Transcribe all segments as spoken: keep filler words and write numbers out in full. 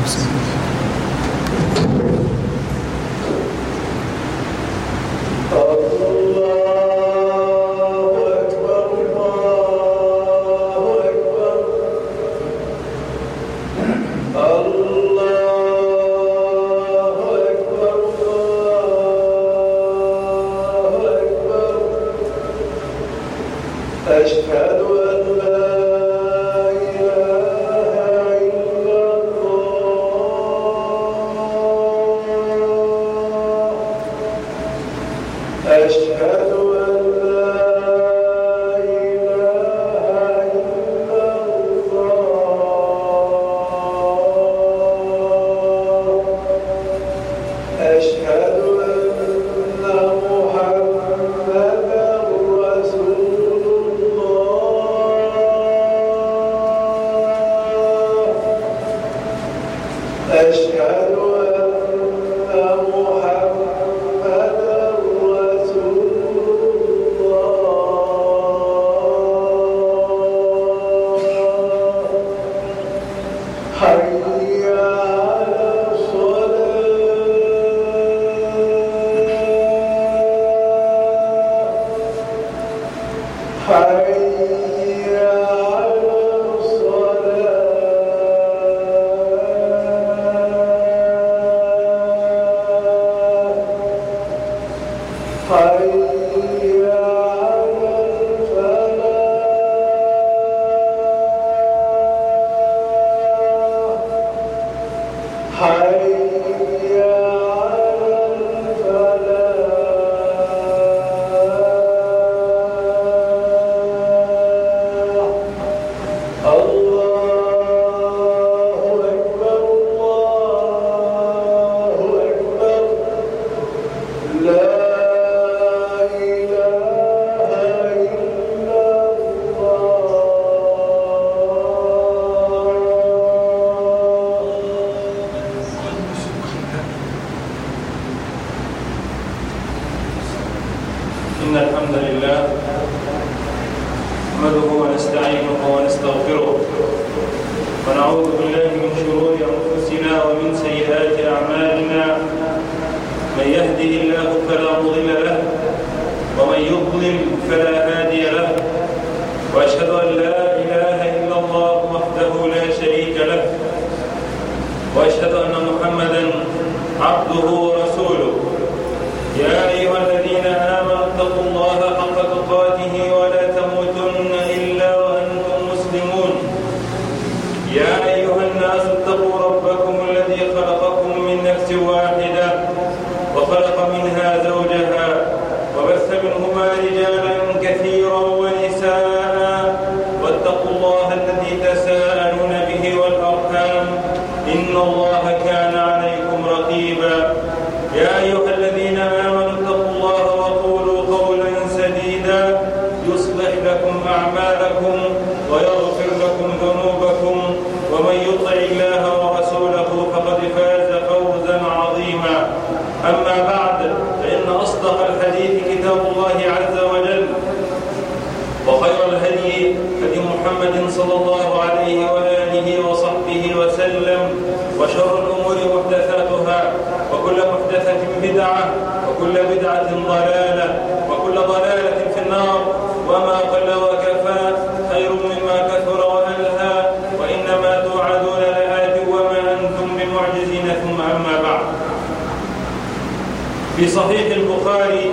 في صحيح البخاري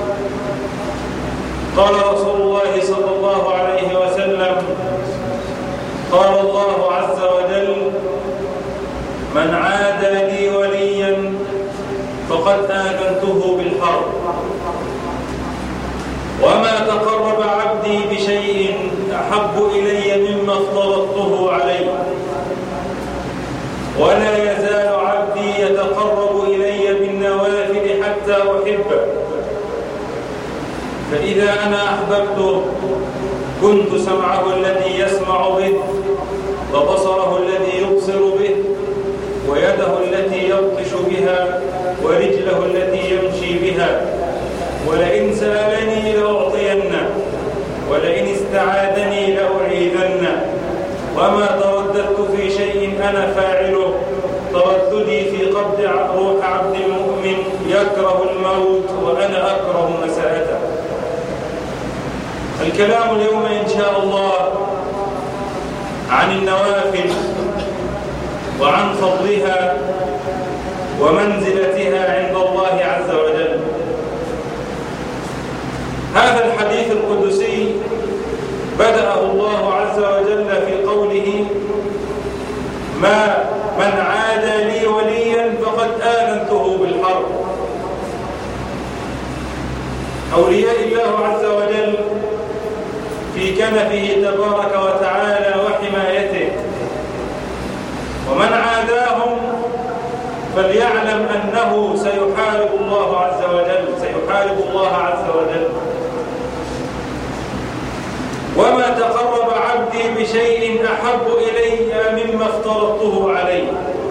قال رسول الله صلى الله عليه وسلم: قال الله عز وجل: من عادى لي وليا فقد آذنته بالحرب، وما تقرب عبدي بشيء أحب إلي مما افترضته عليه، ولا يزال عبدي يتقرب إلي بالنوافل حتى أحبه، فإذا أنا أحببته كنت سمعه الذي يسمع به، وبصره الذي يبصر به، ويده التي يبطش بها، ورجله التي يمشي بها، ولئن سألني لأعطينه، ولئن استعاذني لأعيذنه، وما ترددت في شيء أنا فاعله الكلام اليوم إن شاء الله عن النوافل وعن فضلها ومنزلتها عند الله عز وجل. هذا الحديث القدسي بدأه الله عز وجل في قوله: ما من عادى لي وليا فقد آذنته بالحرب. أولياء الله عز وجل في كنفه تبارك وتعالى وحمايته، ومن عاداهم فليعلم أنه سيحارب الله عز وجل سيحارب الله عز وجل. وما تقرب عبدي بشيء أحب إلي مما افترضته عليه.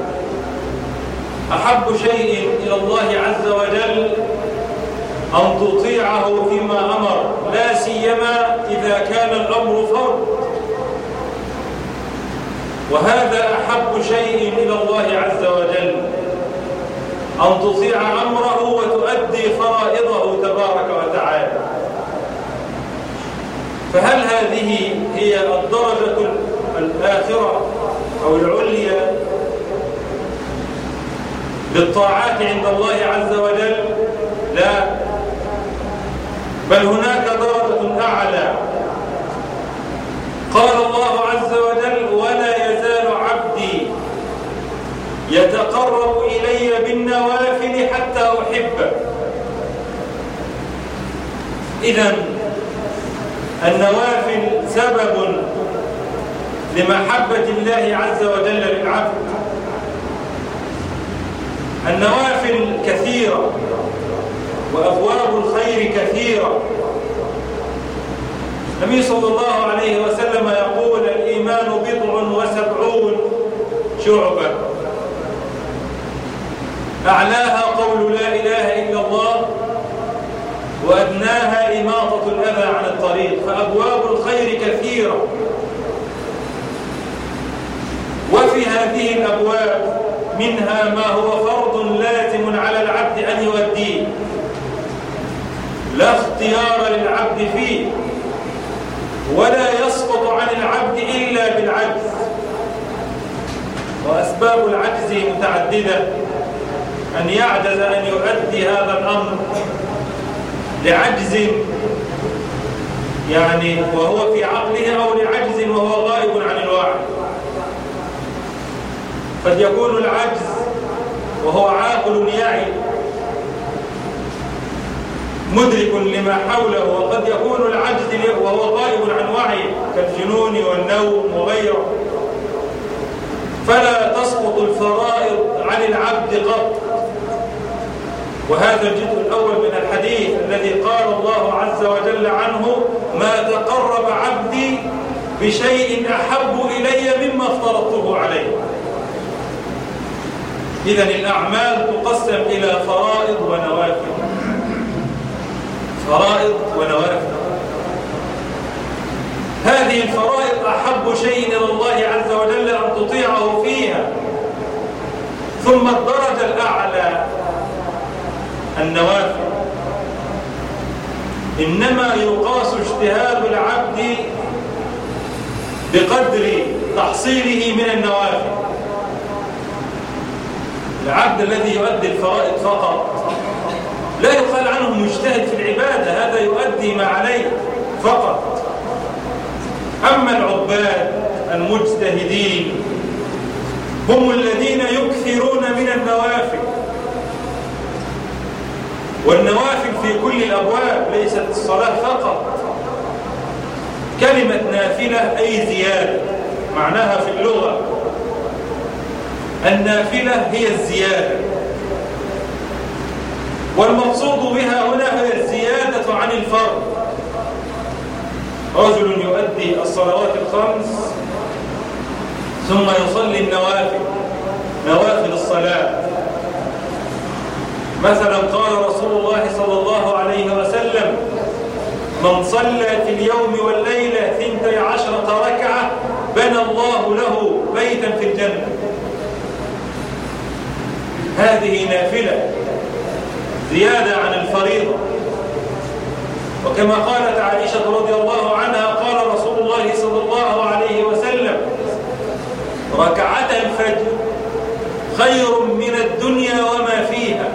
أحب شيء إلى الله عز وجل أن تطيعه فيما أمر، لا سيما إذا كان الأمر فرض، وهذا أحب شيء إلى الله عز وجل، أن تطيع أمره وتؤدي فرائضه تبارك وتعالى. فهل هذه هي الدرجة الآخرة أو العليا للطاعات عند الله عز وجل؟ لا، بل هناك درجة أعلى. قال الله عز وجل: ولا يزال عبدي يتقرب إلي بالنوافل حتى أحبه. إذن النوافل سبب لمحبة الله عز وجل للعبد. النوافل كثيرة وأبواب الخير كثيرة. النبي صلى الله عليه وسلم يقول: الإيمان بضع وسبعون شعبة، أعلاها قول لا إله إلا الله، وأدناها إماطة الأذى عن الطريق. فأبواب الخير كثيرة، وفي هذه الأبواب منها ما هو فرض لازم على العبد أن يؤديه، لا اختيار للعبد فيه، ولا يسقط عن العبد إلا بالعجز. وأسباب العجز متعددة، أن يعجز أن يؤدي هذا الأمر لعجز يعني وهو في عقله، أو لعجز وهو غائب عن الوعي. قد يكون العجز وهو عاقل يعي مدرك لما حوله، وقد يكون العجز وهو غائب عن وعيه كالجنون والنوم وغيره. فلا تسقط الفرائض عن العبد قط. وهذا الجزء الأول من الحديث الذي قال الله عز وجل عنه: ما تقرب عبدي بشيء أحب إلي مما افترضته عليه. إذن الأعمال تقسم إلى فرائض ونوافل، فرائض ونوافل. هذه الفرائض أحب شيء إلى الله عز وجل أن تطيعه فيها. ثم الدرجة الأعلى النوافل. إنما يقاس اجتهاد العبد بقدر تحصيله من النوافل. العبد الذي يؤدي الفرائض فقط لا يقال عنه مجتهد في العبادة، هذا يؤدي ما عليه فقط. أما العباد المجتهدين هم الذين يكثرون من النوافل، والنوافل في كل الأبواب، ليست الصلاة فقط. كلمة نافلة أي زيادة، معناها في اللغة النافلة هي الزيادة، والمقصود بها هنا هي الزيادة عن الفرض. رجل يؤدي الصلوات الخمس ثم يصلي النوافل، نوافل الصلاة. مثلا قال رسول الله صلى الله عليه وسلم: من صلى في اليوم والليلة ثنتي عشرة ركعة بنى الله له بيتا في الجنة. هذه نافلة زيادة عن الفريضة. وكما قالت عائشة رضي الله عنها قال رسول الله صلى الله عليه وسلم: ركعتا الفجر خير من الدنيا وما فيها.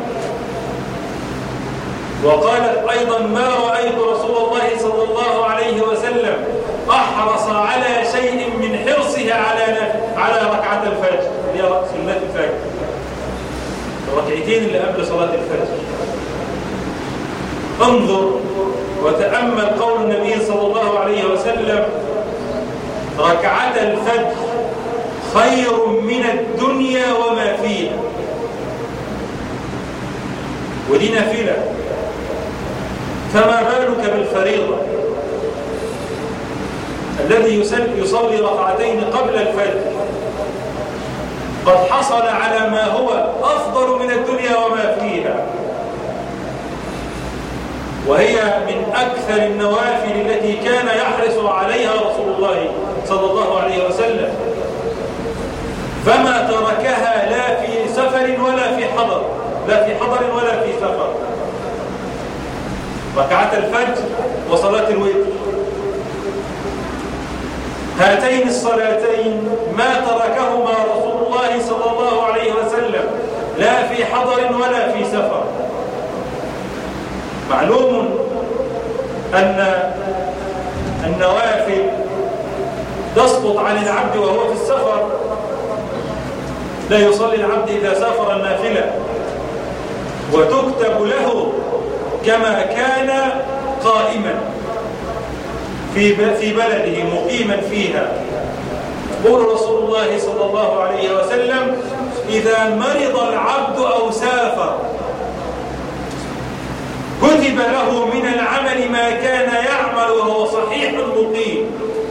وقالت أيضا: ما رأيت رسول الله صلى الله عليه وسلم أحرص على شيء من حرصها على على ركعة الفجر، هي سنة الفجر، الركعتين اللي قبل صلاة الفجر. انظر وتأمل قول النبي صلى الله عليه وسلم: ركعة الفجر خير من الدنيا وما فيها. ودي نافلة، فما بالك بالفريضة الذي يصلي ركعتين قبل الفجر قد حصل على ما هو أفضل من الدنيا وما فيها، وهي من أكثر النوافل التي كان يحرص عليها رسول الله صلى الله عليه وسلم، فما تركها لا في سفر ولا في حضر، لا في حضر ولا في سفر. ركعة الفجر وصلاة الوتر، هاتين الصلاتين ما تركهما رسول الله صلى الله عليه وسلم لا في حضر ولا في سفر. معلوم أن النوافل تسقط عن العبد وهو في السفر، لا يصلي العبد إذا سافر النافلة، وتكتب له كما كان قائما في في بلده مقيما فيها. يقول رسول الله صلى الله عليه وسلم: إذا مرض العبد أو سافر كتب له من العمل ما كان يعمل وهو صحيح مقيم.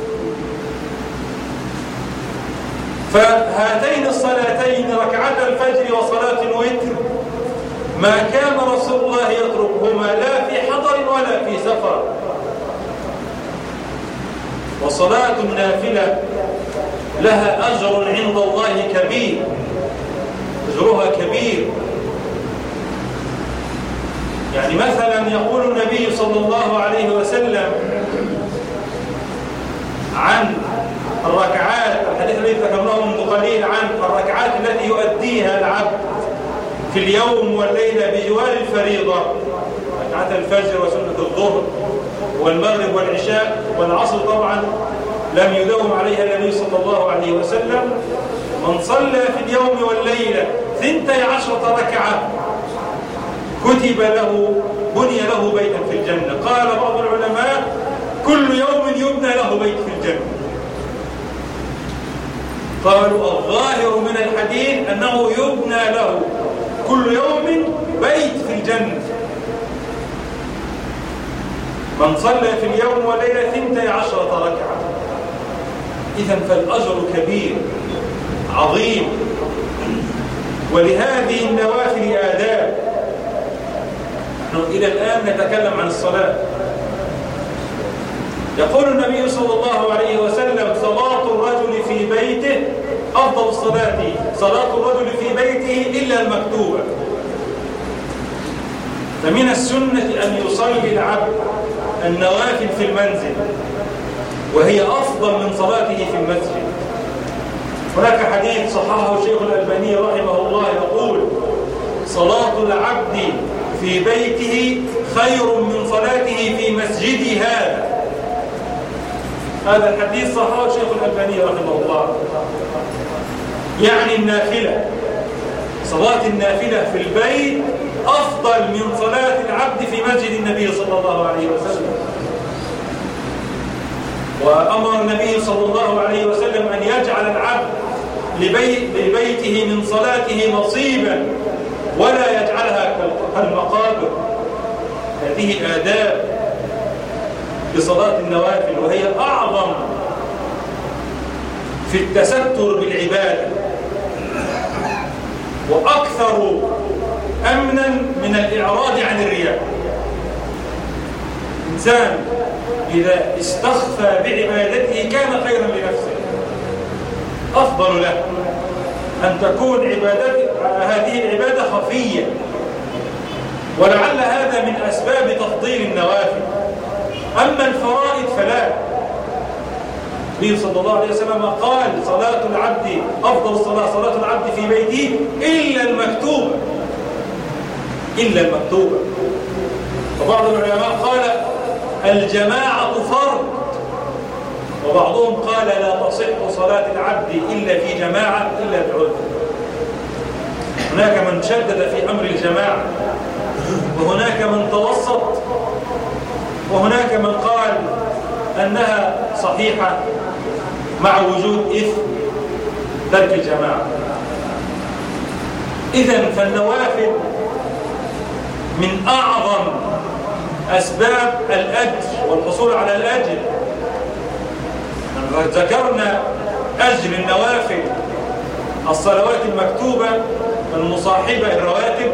فهاتين الصلاتين ركعتا الفجر وصلاة الوتر ما كان رسول الله يتركهما لا في حضر ولا في سفر. وصلاة النافلة لها أجر عند الله كبير، أجرها كبير. يعني مثلا يقول النبي صلى الله عليه وسلم عن الركعات، الحديث الذي ذكرناه منذ قليل عن الركعات التي يؤديها العبد في اليوم والليلة بجوار الفريضة، ركعات الفجر وسنة الظهر والمغرب والعشاء والعصر طبعا لم يداوم عليها النبي صلى الله عليه وسلم: من صلى في اليوم والليلة ثنتي عشرة ركعة كتب له بني له بيتا في الجنة. قال بعض العلماء: كل يوم يبنى له بيت في الجنة. قالوا الظاهر من الحديث أنه يبنى له كل يوم بيت في الجنة. من صلى في اليوم والليلة ثنتي عشرة ركعة. إذن فالأجر كبير عظيم. ولهذه النوافل آداب. نحن إلى الآن نتكلم عن الصلاة. يقول النبي صلى الله عليه وسلم: صلاة الرجل في بيته أفضل الصلاة صلاة الرجل في بيته إلا المكتوبة. فمن السنة أن يصلي العبد النوافل في المنزل، وهي أفضل من صلاته في المسجد. هناك حديث صححه الشيخ الألباني رحمه الله يقول: صلاة العبد في بيته خير من صلاته في مسجده هذا. هذا الحديث صححه الشيخ الألباني رحمه الله. يعني النافلة، صلاة النافلة في البيت أفضل من صلاة العبد في مسجد النبي صلى الله عليه وسلم. وأمر النبي صلى الله عليه وسلم أن يجعل العبد لبيته من صلاته نصيبا ولا يجعلها كالمقابر. هذه آداب لصلاة النوافل، وهي أعظم في التستر بالعبادة وأكثر أمنا من الإعراض عن الرياء. إنسان إذا استخفى بعبادته كان خيرا لنفسه. أفضل له أن تكون عبادته هذه العبادة خفية، ولعل هذا من أسباب تفضيل النوافل. أما الفرائض فلا. النبي صلى الله عليه وسلم قال صلاة العبد أفضل الصلاة صلاة العبد في بيته إلا المكتوبة إلا المكتوبة. وبعض العلماء قال الجماعة فرض، وبعضهم قال لا تصح صلاة العبد إلا في جماعة إلا بعذر. هناك من شدد في أمر الجماعة، وهناك من توسط، وهناك من قال أنها صحيحة مع وجود إثم ترك الجماعة. إذن فالنوافل من أعظم أسباب الأجر والحصول على الأجر. ذكرنا أجر النوافل الصلوات المكتوبة المصاحبة الرواتب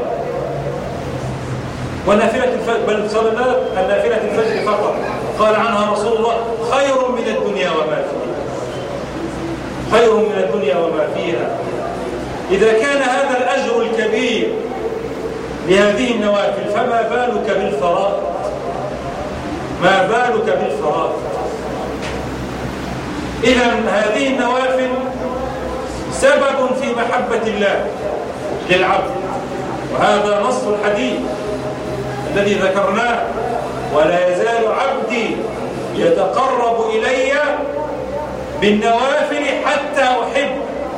ونافلة الفجر، بل صلنا النافلة الفجر فقط قال عنها رسول الله خير من الدنيا وما فيها، خير من الدنيا وما فيها. إذا كان هذا الأجر الكبير لهذه النوافل فما بالك بالفرائض؟ ما بالك بالفرائض؟ إذن هذه النوافل سبب في محبة الله للعبد، وهذا نص الحديث الذي ذكرناه: ولا يزال عبدي يتقرب إلي بالنوافل حتى أحب.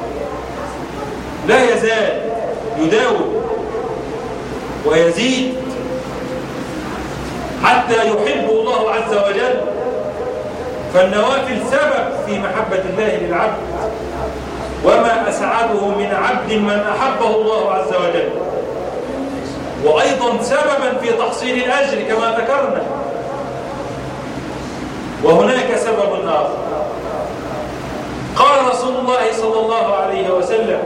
لا يزال يداوم ويزيد حتى يحب الله عز وجل. فالنوافل سبب في محبة الله للعبد، وما أسعده من عبد من أحبه الله عز وجل، وأيضا سببا في تحصيل الأجر كما ذكرنا. وهناك سبب آخر، قال رسول الله صلى الله عليه وسلم: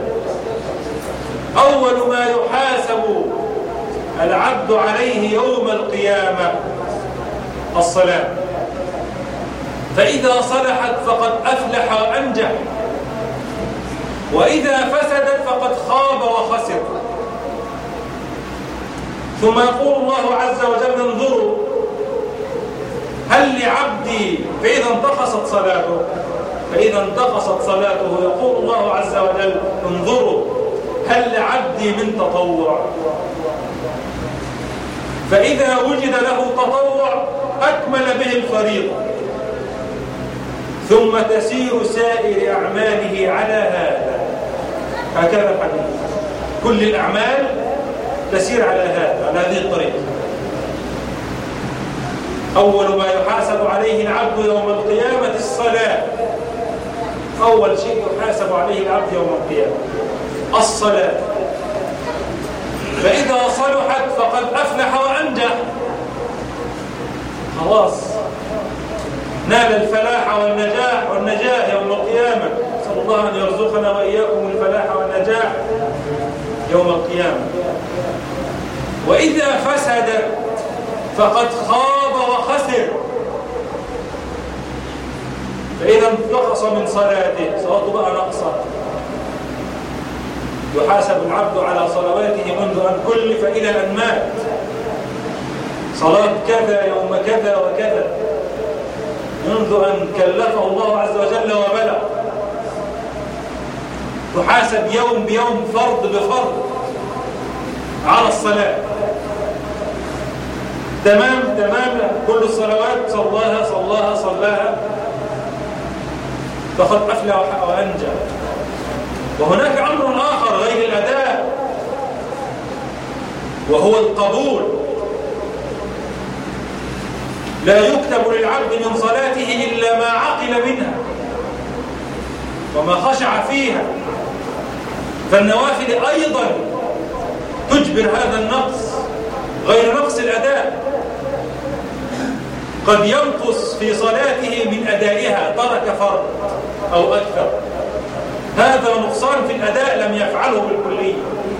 أول ما يحاسب العبد عليه يوم القيامة الصلاة، فإذا صلحت فقد أفلح وأنجح، وإذا فسدت فقد خاب وخسر. ثم يقول الله عز وجل: انظروا هل لعبدي، فإذا انتقصت صلاته فإذا انتقصت صلاته يقول الله عز وجل: انظروا هل لعبدي من تطوع؟ فإذا وجد له تطوع أكمل به الفريضة، ثم تسير سائر أعماله على هذا. هكذا الحديث، كل الأعمال تسير على هذا، على هذه الطريقة. أول ما يحاسب عليه العبد يوم القيامة الصلاة، أول شيء يحاسب عليه العبد يوم القيامة الصلاة، فإذا صلحت فقد أفلح وأنجح، خلاص نال الفلاح والنجاح والنجاح يوم القيامة. نسأل الله أن يرزقنا وإياكم الفلاح والنجاح يوم القيامة. وإذا فسدت فقد خاب وخسر، فإذا انتقص من صلاته، صلاته بقى نقصة، يحاسب العبد على صلواته منذ أن كلف إلى أن مات، صلاة كذا يوم كذا وكذا، منذ أن كلفه الله عز وجل وبلغ، تحاسب يوم بيوم، فرض بفرض على الصلاة. تمام تمام كل الصلوات صلاها صلاها صلاها فقد أفلح وأنجى. وهناك أمر آخر غير الأداء، وهو القبول. لا يكتب للعبد من صلاته إلا ما عقل منها وما خشع فيها. فالنوافل أيضا تجبر هذا النقص غير نقص الأداء. قد ينقص في صلاته من أدائها، ترك فرض أو أكثر، هذا نقصان في الأداء لم يفعله بالكلية.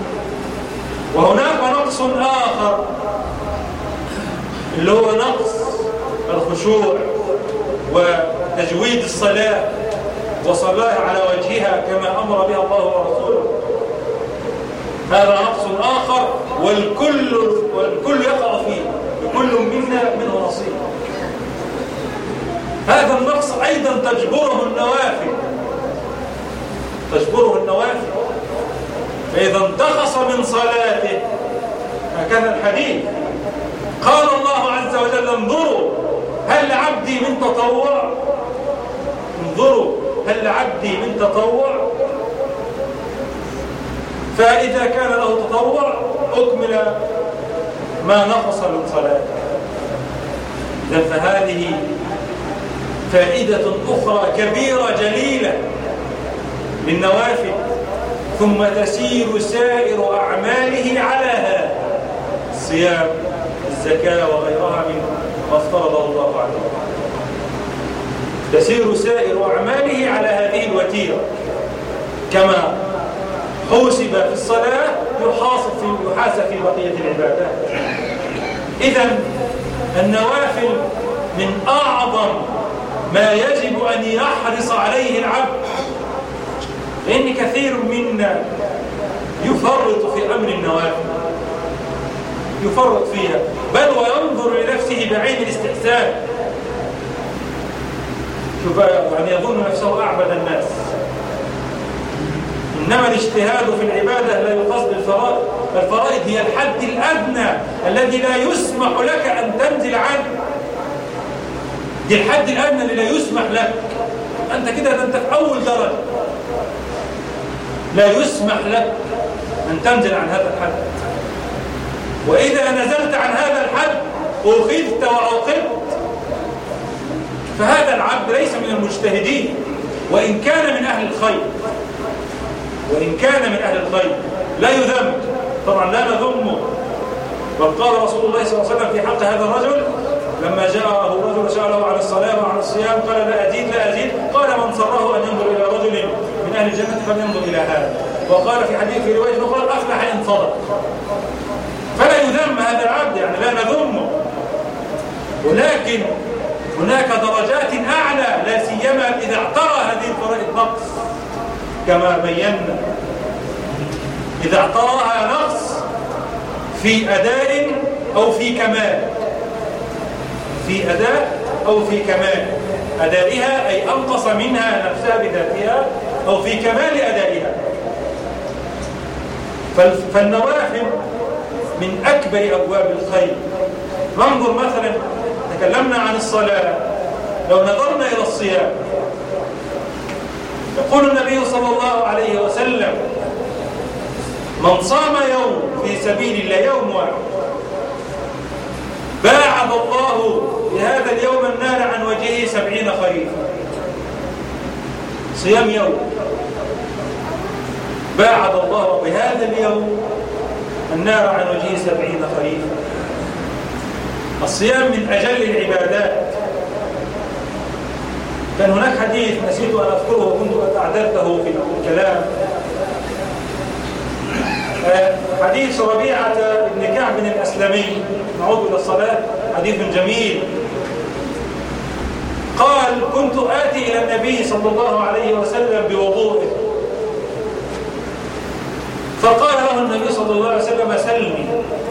وهناك نقص آخر اللي هو نقص الخشوع وتجويد الصلاة وصلاها على وجهها كما أمر بها الله ورسوله، هذا نقص آخر، والكل والكل يقع فيه، لكل منا منه نصيب. هذا النقص أيضا تجبره النوافل تجبره النوافل فإذا انتقص من صلاته، هكذا الحديث قال الله عز وجل انظروا هل لعبدي من تطوع، انظروا هل لعبدي من تطوع، فإذا كان له تطوع أكمل ما نقص من صلاته. إذن فهذه فائدة أخرى كبيرة جليلة للنوافل، ثم تسير سائر أعماله على هذا الصيام الزكاة وغيرها مما افترضه الله عليه، تسير سائر أعماله على هذه الوتيرة، كما حوسب في الصلاة يحاسب في يحاسب في بقية العبادات. إذن النوافل من أعظم ما يجب أن يحرص عليه العبد، لأن كثير منا يفرط في أمر النوافل، يفرط فيها بل وينظر لنفسه بعين الاستحسان، يعني يظن نفسه أعبد الناس. إنما الاجتهاد في العبادة لا يقصد الفرائض، الفرائض هي الحد الأدنى الذي لا يسمح لك أن تنزل عنه، دي الحد الأدنى اللي لا يسمح لك، أنت كده أنت في أول درجة، لا يسمح لك أن تنزل عن هذا الحد، وإذا نزلت عن هذا الحد أخذت وعوقبت. فهذا العبد ليس من المجتهدين، وإن كان من أهل الخير، وإن كان من أهل الخير لا يذم، طبعا لا نذمه. بل قال رسول الله صلى الله عليه وسلم في حق هذا الرجل لما جاءه رجل سأله عن الصلاة وعن الصيام قال لا أزيد لا أزيد، قال من سره أن ينظر إلى رجل من أهل الجنة فلينظر إلى هذا. وقال في حديث في رواية أخرى أفلح إن صدق. فلا يذم هذا العبد، يعني لا نذمه، ولكن هناك درجات أعلى لا سيما إذا اعترى هذه الفرائض نقص، كما بينا إذا اعتراها نقص في أداء أو في كمال، في أداء أو في كمال أدائها، أي أنقص منها نفسها بذاتها، أو في كمال أدائها. فالنوافل من أكبر أبواب الخير. ننظر مثلا، تكلمنا عن الصلاة، لو نظرنا إلى الصيام يقول النبي صلى الله عليه وسلم من صام يوم في سبيل الله، يوم واحد، باعد الله بهذا اليوم النار عن وجهه سبعين خريفا. صيام يوم باعد الله بهذا اليوم النار عن وجهه سبعين خريفا. الصيام من أجل العبادات. كان هناك حديث نسيت أن أذكره وكنت قد أعددته في الكلام، حديث ربيعة بن كعب الأسلمي، نعود إلى الصلاة، حديث جميل. قال كنت آتي إلى النبي صلى الله عليه وسلم بوضوءه، فقال له النبي صلى الله عليه وسلم سلني.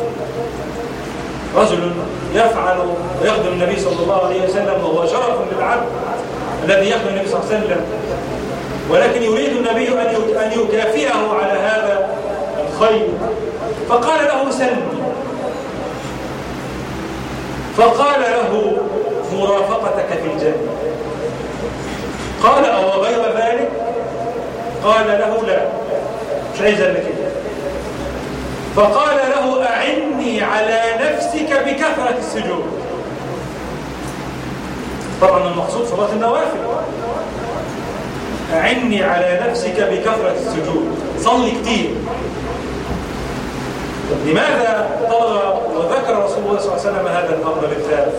رجل يفعل ويخدم النبي صلى الله عليه وسلم، وهو شرف للعبد الذي يخدم النبي صلى الله عليه وسلم، ولكن يريد النبي أن يكافئه على هذا الخير، فقال له سلني، فقال له مرافقتك في الجنة. قال أو غير ذلك؟ قال له لا، مش عايز إلا كده. فقال له أعني على نفسك بكثرة السجود. طبعا المقصود صلاة النوافل. أعني على نفسك بكثرة السجود، صلي كتير. لماذا طلب وذكر رسول الله صلى الله عليه وسلم هذا الأمر بالذات؟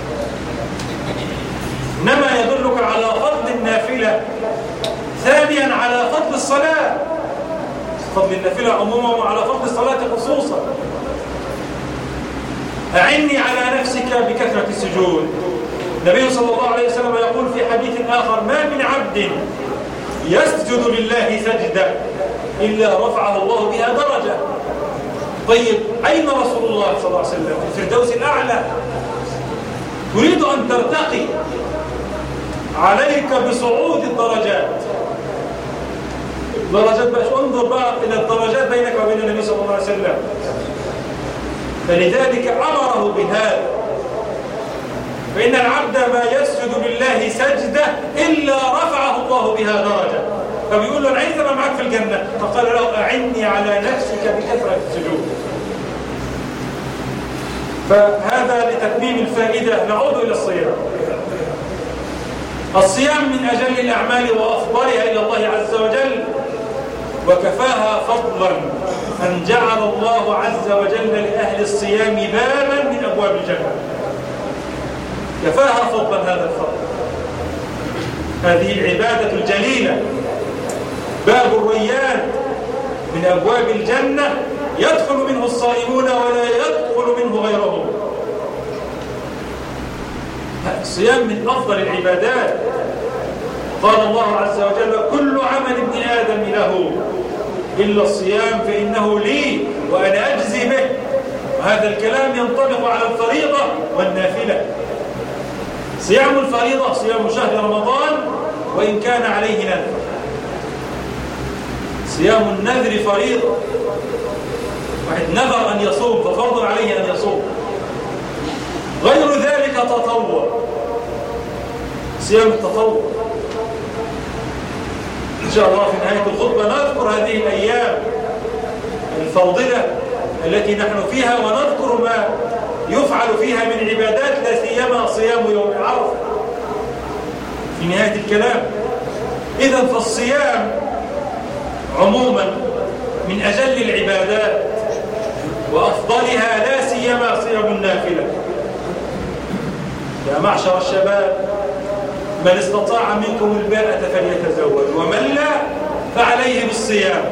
إنما يدلك على فضل النافلة، ثانيا على فضل الصلاة، فضل النافلة عموما وعلى فضل الصلاة خصوصا. أعني على نفسك بكثرة السجود. النبي صلى الله عليه وسلم يقول في حديث آخر ما من عبد يسجد لله سجدة إلا رفعه الله بها درجة. طيب أين رسول الله صلى الله عليه وسلم؟ في الفردوس الأعلى. تريد أن ترتقي عليك بصعود الدرجات. درجات بقى، انظر بقى إلى الدرجات بينك وبين النبي صلى الله عليه وسلم. فلذلك أمره بهذا. فإن العبد ما يسجد لله سجدة إلا رفعه الله بها درجة. فبيقول له أنا عايز أبقى معاك في الجنة، فقال له أعني على نفسك بكثرة السجود. فهذا لتتميم الفائدة. نعود إلى الصيام. الصيام من أجل الأعمال وأفضلها إلى الله عز وجل، وكفاها فضلا أن جعل الله عز وجل لأهل الصيام بابا من أبواب الجنة. كفاها فضلا هذا الفضل. هذه العبادة الجليلة باب الريان من أبواب الجنة، يدخل منه الصائمون ولا يدخل منه غيرهم. الصيام من أفضل العبادات. قال الله عز وجل كل عمل ابن آدم له إلا الصيام فإنه لي وأنا أجزي به. وهذا الكلام ينطبق على الفريضة والنافلة. صيام الفريضة صيام شهر رمضان وإن كان عليه نذر. صيام النذر فريضة. واحد نذر أن يصوم ففرض عليه أن يصوم. غير ذلك تطوع. صيام التطوع إن شاء الله في نهاية الخطبة نذكر هذه الأيام الفاضلة التي نحن فيها، ونذكر ما يفعل فيها من عبادات، لا سيما صيام يوم عرفة في نهاية الكلام. إذن فالصيام عموما من أجل العبادات وأفضلها، لا سيما صيام النافلة. يا معشر الشباب من استطاع منكم الباءة فليتزوج، ومن لا فعليه بالصيام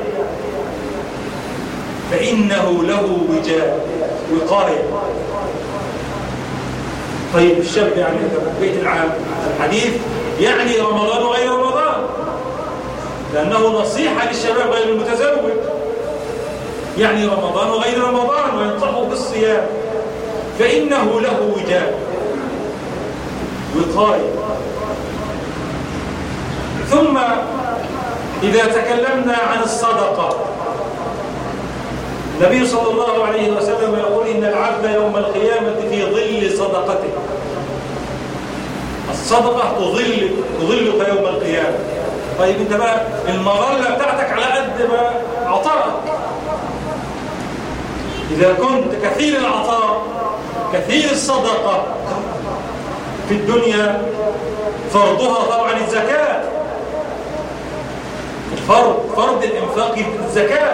فإنه له وجاء وقاية. طيب الشاب يعني بيت العام الحديث يعني رمضان وغير رمضان، لأنه نصيحة للشباب غير المتزوج. يعني رمضان وغير رمضان، وينصحوا بالصيام فإنه له وجاء وقاية. ثم إذا تكلمنا عن الصدقة، النبي صلى الله عليه وسلم يقول إن العبد يوم القيامة في ظل صدقته. الصدقة تظل تظلك يوم القيامة. طيب انت بقى المظلة بتاعتك على قد ما عطاءك. إذا كنت كثير العطاء كثير الصدقة في الدنيا، فرضها طبعا الزكاة. الفرض فرض الإنفاق الزكاة.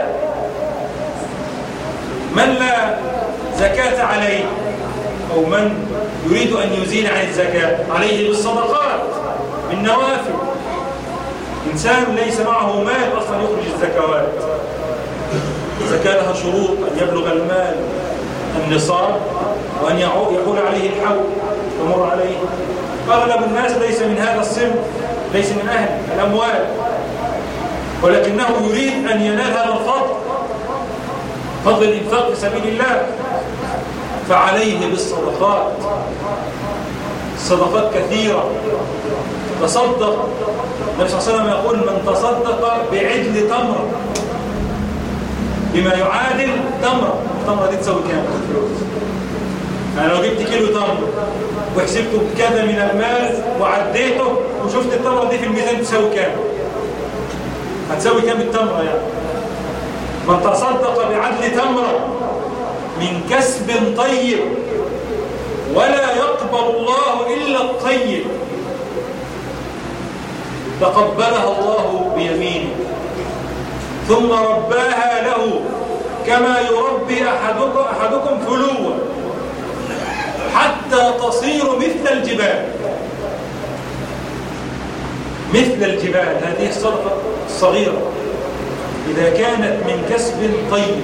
من لا زكاة عليه أو من يريد أن يزيل عن الزكاة عليه بالصدقات بالنوافل. إنسان ليس معه مال أصلا يخرج الزكوات. الزكاة لها شروط: أن يبلغ المال النصاب، وأن يحول عليه الحول يمر عليه. أغلب الناس ليس من هذا الصنف، ليس من أهل الأموال، ولكنه يريد أن ينال هذا الفضل، فضل الإنفاق في سبيل الله، فعليه بالصدقات. الصدقات كثيرة. تصدق، النبي صلى الله عليه وسلم يقول من تصدق بعجل تمر بما يعادل تمرة. التمرة دي تسوي كام؟ يعني لو جبت كيلو تمر وحسبته بكذا من المال وعديته وشفت التمرة دي في الميزان تسوي كام؟ هتسوي كام التمرة يعني؟ من تصدق بعدل تمرة من كسب طيب ولا يقبل الله إلا الطيب تقبلها الله بيمينه ثم رباها له كما يربي أحدكم, أحدكم فلوا حتى تصير مثل الجبال. مثل الجبال. هذه الصدقة الصغيرة إذا كانت من كسب طيب،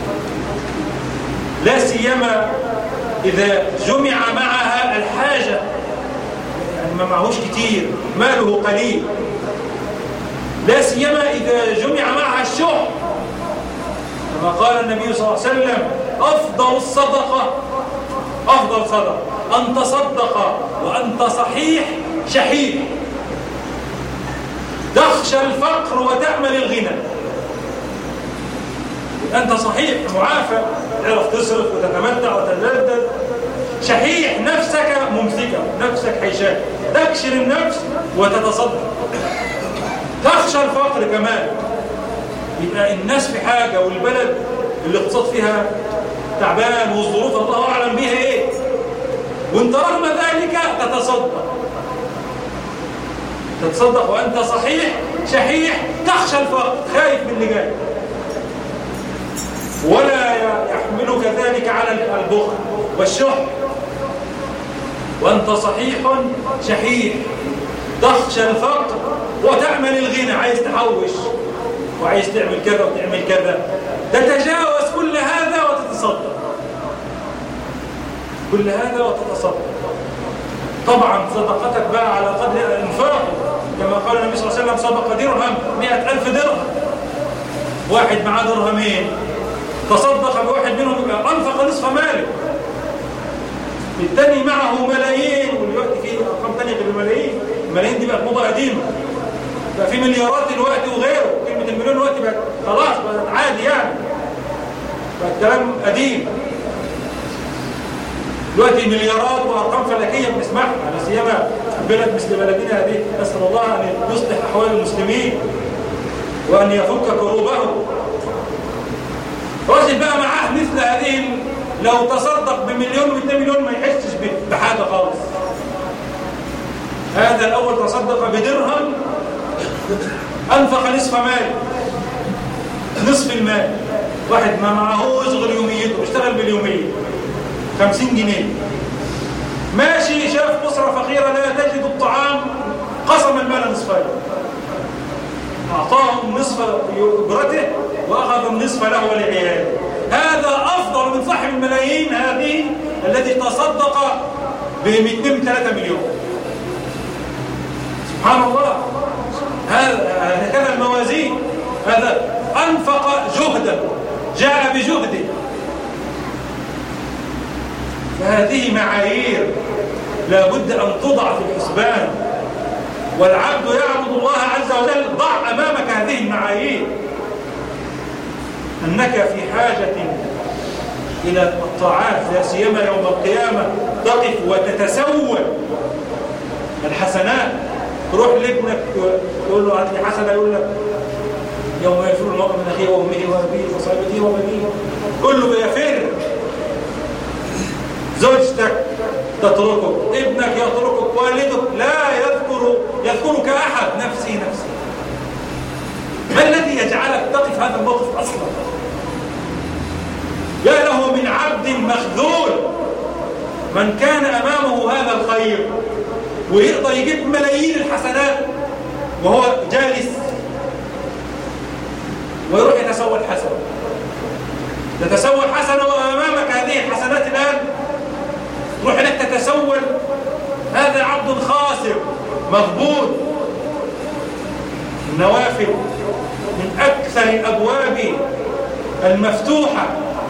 لا سيما إذا جمع معها الحاجة، يعني ما معهوش كتير، ماله قليل، لا سيما إذا جمع معها الشح، كما قال النبي صلى الله عليه وسلم أفضل الصدقة أفضل صدقة أن تصدق وأنت صحيح شحيح. تخشى الفقر وتأمل الغنى. أنت صحيح معافى، تعرف تصرف وتتمتع وتتلذذ، شحيح نفسك ممسكة، نفسك حيشاك، تكشر النفس وتتصدق. تخشى الفقر كمان، يبقى الناس في حاجة والبلد الاقتصاد فيها تعبان والظروف الله أعلم بيها إيه، وانت رغم ذلك تتصدق تتصدق وأنت صحيح شحيح، تخشى الفقر، خايف من اللي جاي، ولا يحملك ذلك على البخل والشح، وأنت صحيح شحيح، تخشى الفقر وتأمل الغنى، عايز تحوش وعايز تعمل كذا وتعمل كذا، تتجاوز كل هذا وتتصدق، كل هذا وتتصدق. طبعا صدقتك بقى على قدر انفاقه، كما قال النبي صلى الله عليه وسلم: صدق درهم مئة ألف درهم. واحد معاه درهمين تصدق بواحد منهم يبقى أنفق نصف ماله. الثاني معه ملايين، والوقت فيه أرقام ثانية غير الملايين، الملايين دي بقت موضة قديمة، بقى في مليارات الوقت وغيره، كلمة المليون الوقت بقت خلاص بقت عادي يعني، بقى الكلام قديم. دلوقتي مليارات وأرقام فلكية بنسمعها، لا سيما بلد مثل بلدنا هذه، نسأل الله أن يصلح أحوال المسلمين وأن يفك كروبهم. رجل بقى معاه مثل هذه، لو تصدق بمليون واثنين مليون ما يحسش بحاجة خالص. هذا الأول تصدق بدرهم أنفق نصف مال، نصف المال. واحد ما معه يشغل يوميته، بيشتغل باليومية خمسين جنيه، ماشي شاف أسرة فقيرة لا تجد الطعام، قسم المال نصفين، أعطاهم نصف أجرته وأخذ النصف له ولعياله. هذا أفضل من صاحب الملايين هذه الذي تصدق باثنين ثلاثة مليون. سبحان الله، هذا الموازين، هذا أنفق جهده، جاء بجهده. فهذه معايير لا بد أن توضع في الحسبان، والعبد يعبد الله عز وجل. ضع أمامك هذه المعايير، أنك في حاجة إلى الطاعات، لا سيما يوم القيامة تقف وتتسول الحسنات. تروح لابنك تقول له هات لي حسنة، يقول لك يوم يفر المرء من أخيه وأمه وأبيه وصاحبته وبنيه، كله يفر. زوجتك تتركك، ابنك يتركك، والدك لا يذكر يذكرك أحد، نفسي نفسي. ما الذي يجعلك تقف هذا الموقف أصلا؟ يا له من عبد مخذول من كان أمامه هذا الخير ويقدر يجيب ملايين الحسنات وهو جالس ويروح يتسول حسنة، تتسول حسنة وأمامك هذه الحسنات الآن تروح لك تتسول. هذا عبد خاسر مغبون. النوافل من أكثر الأبواب المفتوحة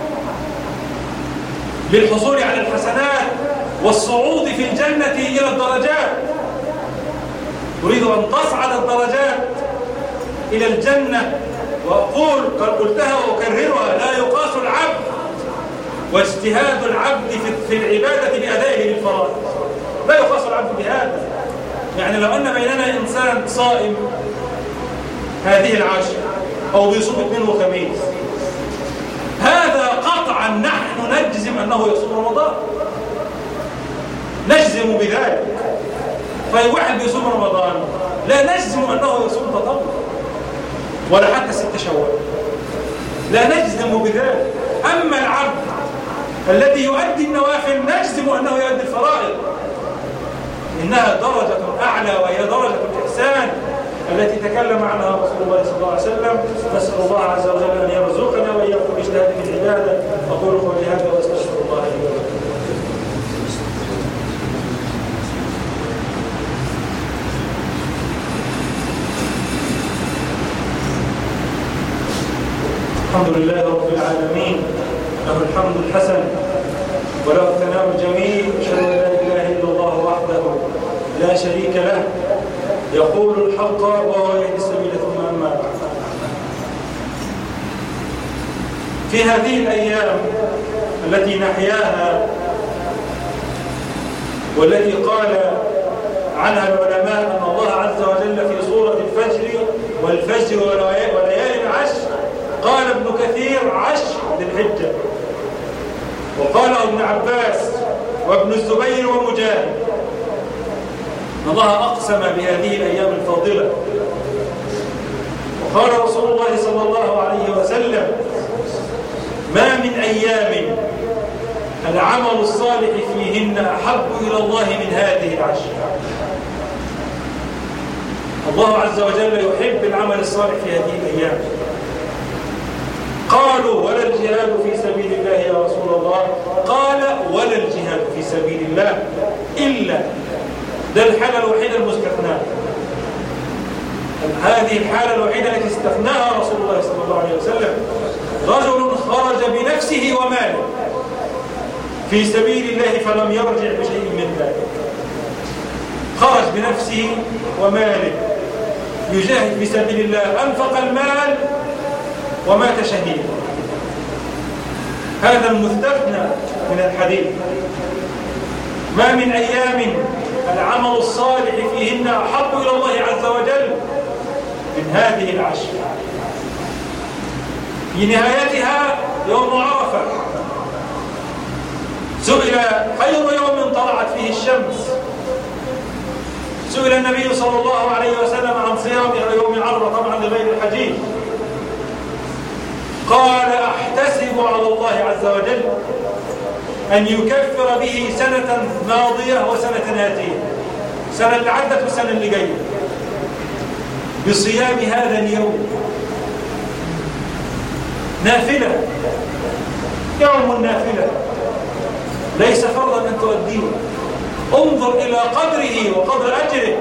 للحصول على الحسنات والصعود في الجنة إلى الدرجات. تريد أن تصعد الدرجات إلى الجنة، وأقول قد قلتها وأكررها: لا يقاس العبد واجتهاد العبد في العبادة بأدائه للفرائض، لا يقاس العبد بهذا. يعني لو أن بيننا إنسان صائم هذه العشر أو بيصوم اثنين وخميس، هذا قطعا نحن نجزم أنه يصوم رمضان، نجزم بذلك. فواحد بيصوم رمضان لا نجزم أنه يصوم تطوع ولا حتى ست شوال، لا نجزم بذلك. أما العبد الذي يؤدي النوافل نجزم أنه يؤدي الفرائض. إنها درجة أعلى، وهي درجة الإحسان التي تكلم عنها رسول الله صلى الله عليه وسلم. نسأل الله عز وجل أن يرزقنا وإياكم باجتهاد في العبادة. أقول قولي هذا وأستغفر الله لي ولكم. الحمد لله رب العالمين، له الحمد الحسن وله الثناء الجميل. أشهد أن لا إله إلا الله وحده لا شريك له، يقول الحق وهو يهدي السبيل ثم أما بعد. في هذه الأيام التي نحياها والتي قال عنها العلماء أن الله عز وجل في سورة الفجر والفجر وليال عشر، قال ابن كثير عشر ذي الحجة، وقاله ابن عباس وابن الزبير ومجاهد. الله أقسم بهذه الأيام الفاضلة، وقال رسول الله صلى الله عليه وسلم: ما من أيام العمل الصالح فيهن أحب إلى الله من هذه العشر. الله عز وجل يحب العمل الصالح في هذه الأيام. قالوا: ولا الجهاد في سبيل الله يا رسول الله؟ قال: ولا الجهاد في سبيل الله إلا، ده الحالة الوحيدة المستثناة، هذه الحالة الوحيدة التي استثناها رسول الله صلى الله عليه وسلم: رجل خرج بنفسه وماله في سبيل الله فلم يرجع بشيء من ذلك. خرج بنفسه وماله يجاهد في سبيل الله، أنفق المال ومات شهيدا. هذا المستثنى من الحديث. ما من أيام العمل الصالح فيهن أحب إلى الله عز وجل من هذه العشر. في نهايتها يوم عرفة، سئل: خير يوم طلعت فيه الشمس؟ سئل النبي صلى الله عليه وسلم عن صيام يوم عرفة، طبعا لغير الحديث، قال: أحتسب على الله عز وجل أن يكفر به سنة ماضية وسنة آتية، سنة اللي عدت والسنة اللي جاية، بصيام هذا اليوم. نافلة، يوم نافلة ليس فرضا أن تؤديه. انظر إلى قدره وقدر أجره.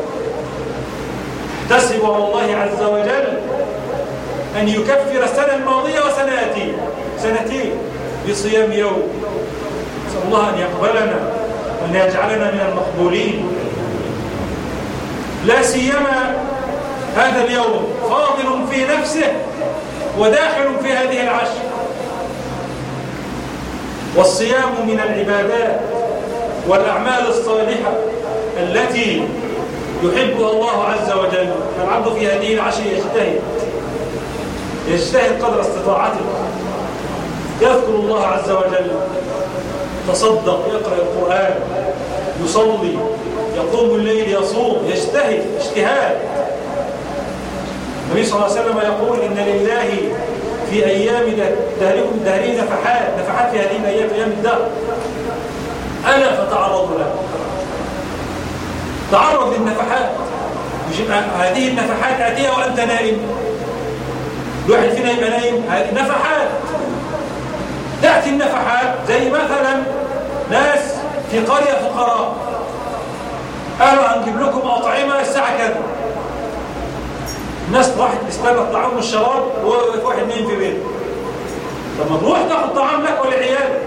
احتسب على الله عز وجل أن يكفر السنة الماضية وسنتين سنتين بصيام يوم. نسأل الله أن يقبلنا وأن يجعلنا من المقبولين. لا سيما هذا اليوم فاضل في نفسه وداخل في هذه العشر. والصيام من العبادات والأعمال الصالحة التي يحبها الله عز وجل. فالعبد في هذه العشر يجتهد يجتهد قدر استطاعته، يذكر الله عز وجل، تصدق، يقرأ القرآن، يصلي، يقوم الليل، يصوم، يجتهد اجتهاد. النبي صلى الله عليه وسلم يقول: إن لله في أيام دهركم دهرين نفحات نفحات في هذه الأيام، أيام الدهر، ألا فتعرضوا له. تعرض للنفحات. هذه النفحات آتية وأنت نائم. الواحد فينا يبقى نايم، هذه نفحات. تأتي النفحات زي مثلا ناس في قرية فقراء قالوا: هنجيب لكم أطعمة الساعة كذا. الناس راحت تستنى الطعام والشراب وفي واحد نايم في بيته. طب ما تروح تاخد طعام لك ولعيالك.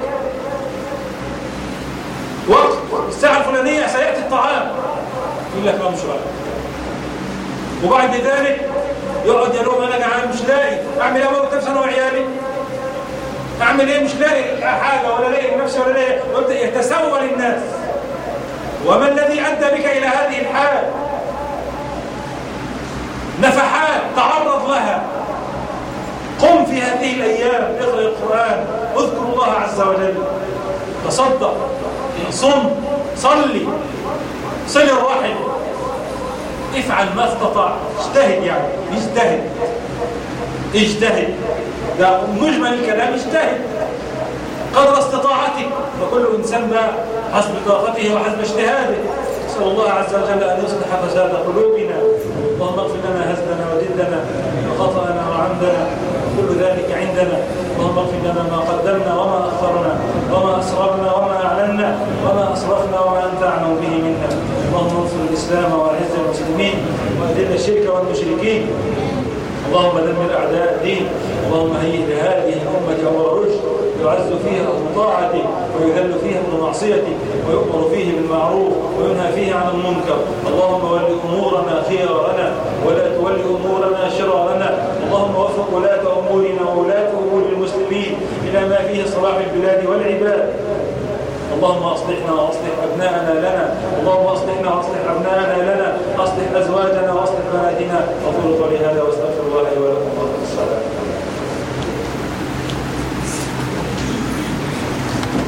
وقت الساعة الفلانية سيأتي الطعام، يقول لك: لا مش رايح. وبعد ذلك يقعد يلوم: أنا جعان مش لاقي، أعمل إيه؟ أموت نفسي أنا وعيالي؟ أعمل إيه؟ مش لاقي حاجة ولا لاقي نفسي ولا لاقي. ويبدأ يتسول الناس. وما الذي أدى بك إلى هذه الحال؟ نفحات، تعرض لها. قم في هذه الأيام، اقرأ القرآن، اذكر الله عز وجل، تصدق، صم، صلي، صل الرحم، افعل ما استطعت، اجتهد. يعني اجتهد اجتهد، ده مجمل الكلام. اجتهد قدر استطاعتك، فكل إنسان ما حسب طاقته وحسب اجتهاده. نسأل الله عز وجل أن يصلح فساد قلوبنا. اللهم اغفر لنا هزلنا وجدنا وخطأنا وعمدنا، كل ذلك عندنا. اللهم اغفر لنا ما قدمنا وما أخرنا وما أسررنا وما أعلنا وما أسرفنا وما أنت أعلم به منا. اللهم انصر الإسلام وأعز المسلمين وأذل الشرك والمشركين. اللهم دمر أعداء الدين. اللهم هيئ لهذه الأمة أمر رشد يعز فيها بطاعتك ويذل فيها بمعصيتك ويؤمر فيه بالمعروف وينهى فيه عن المنكر. اللهم ول أمورنا خيارنا ولا تول أمورنا شرارنا. اللهم وفق ولاة أمورنا وولاة أمور المسلمين إلى ما فيه صلاح البلاد والعباد. اللهم أصلحنا وأصلح أبناءنا لنا. اللهم أصلحنا وأصلح أبناءنا لنا. أصلح أزواجنا وأصلح بناتنا. أقول قولي هذا وأستغفر الله لي ولكم.